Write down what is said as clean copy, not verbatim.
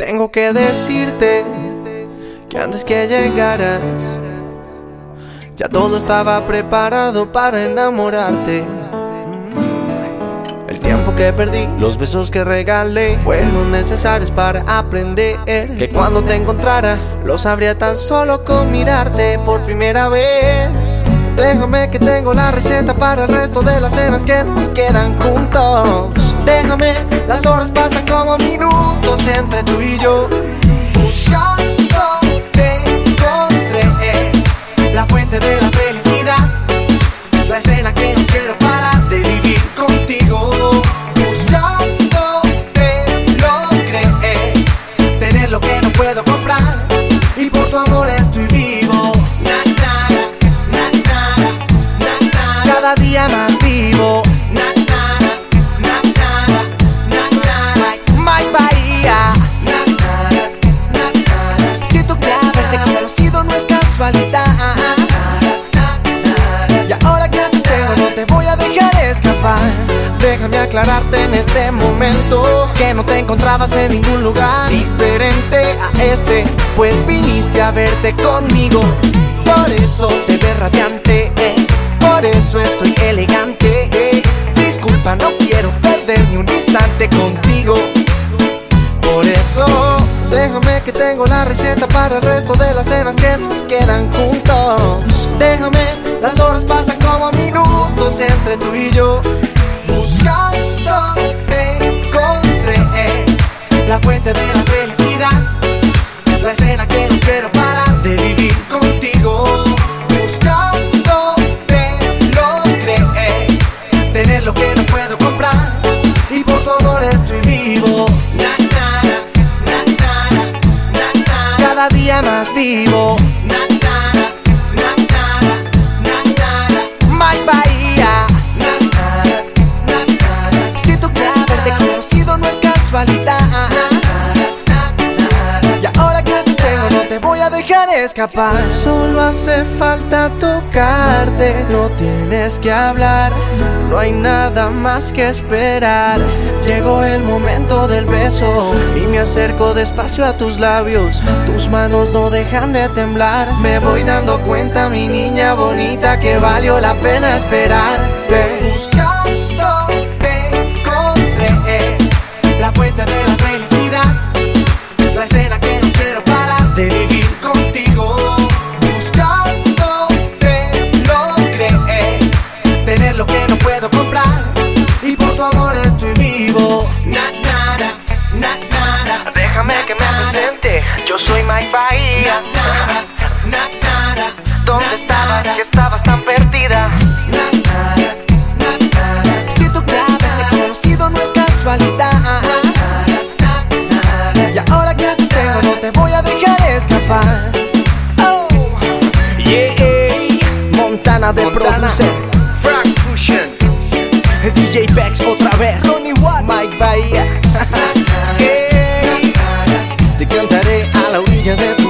Tengo que decirte que antes que llegaras ya todo estaba preparado para enamorarte. El tiempo que perdí, los besos que regalé fueron necesarios para aprender que cuando te encontrara lo sabría tan solo con mirarte por primera vez. Déjame que tengo la receta para el resto de las cenas que nos quedan juntos. Déjame, las horas pasan como minutos entre tú y yo. Buscando te encontré la fuente de la felicidad, la escena que no quiero parar de vivir contigo. Buscando te logré tener lo que no puedo comprar y por tu amor estoy vivo. Cada día más vivo. My Bahía. Si tú crees haberte conocido no es casualidad. Y ahora que te tengo no te voy a dejar escapar. Déjame aclararte en este momento que no te encontrabas en ningún lugar diferente a este, pues viniste a verte conmigo. Por eso te ves radiante, por eso estoy elegante. Disculpa, no quiero perder ni un instante contigo. Por eso, déjame que tengo la receta para el resto de las cenas que nos quedan juntos. Déjame, las horas pasan como minutos entre tú y yo. Buscando te encontré la fuente de la felicidad, la escena que no quiero parar de vivir contigo. Buscando te logré tener lo que no puedo comprar y por tu amor estoy vivo. Cada día más vivo. My Bahía. Si tú crees haberte conocido no es casualidad. Y ahora que te tengo no te voy a dejar escapar. Solo hace falta tocarte, no tienes que hablar, no hay nada más que esperar. Llegó el momento del beso y me acerco despacio a tus labios. Tus manos no dejan de temblar. Me voy dando cuenta, mi niña bonita, que valió la pena esperarte. Buscando te encontré la fuente de la felicidad, la escena que no quiero parar de vivir contigo. Buscando te logré tener lo que no puedo comprar y por tu amor estoy vivo. Déjame que me presente, yo soy My Bahía. ¿Dónde estabas? Que estabas tan perdida. Si tú crees haberte conocido no es casualidad. Y ahora que te tengo no te voy a dejar escapar. Oh, yeah, Montana de producer, Frank Fusion, DJ Bex otra vez, Ronnie Watts, Mike Bahía. Hey, te cantaré a la orilla de tu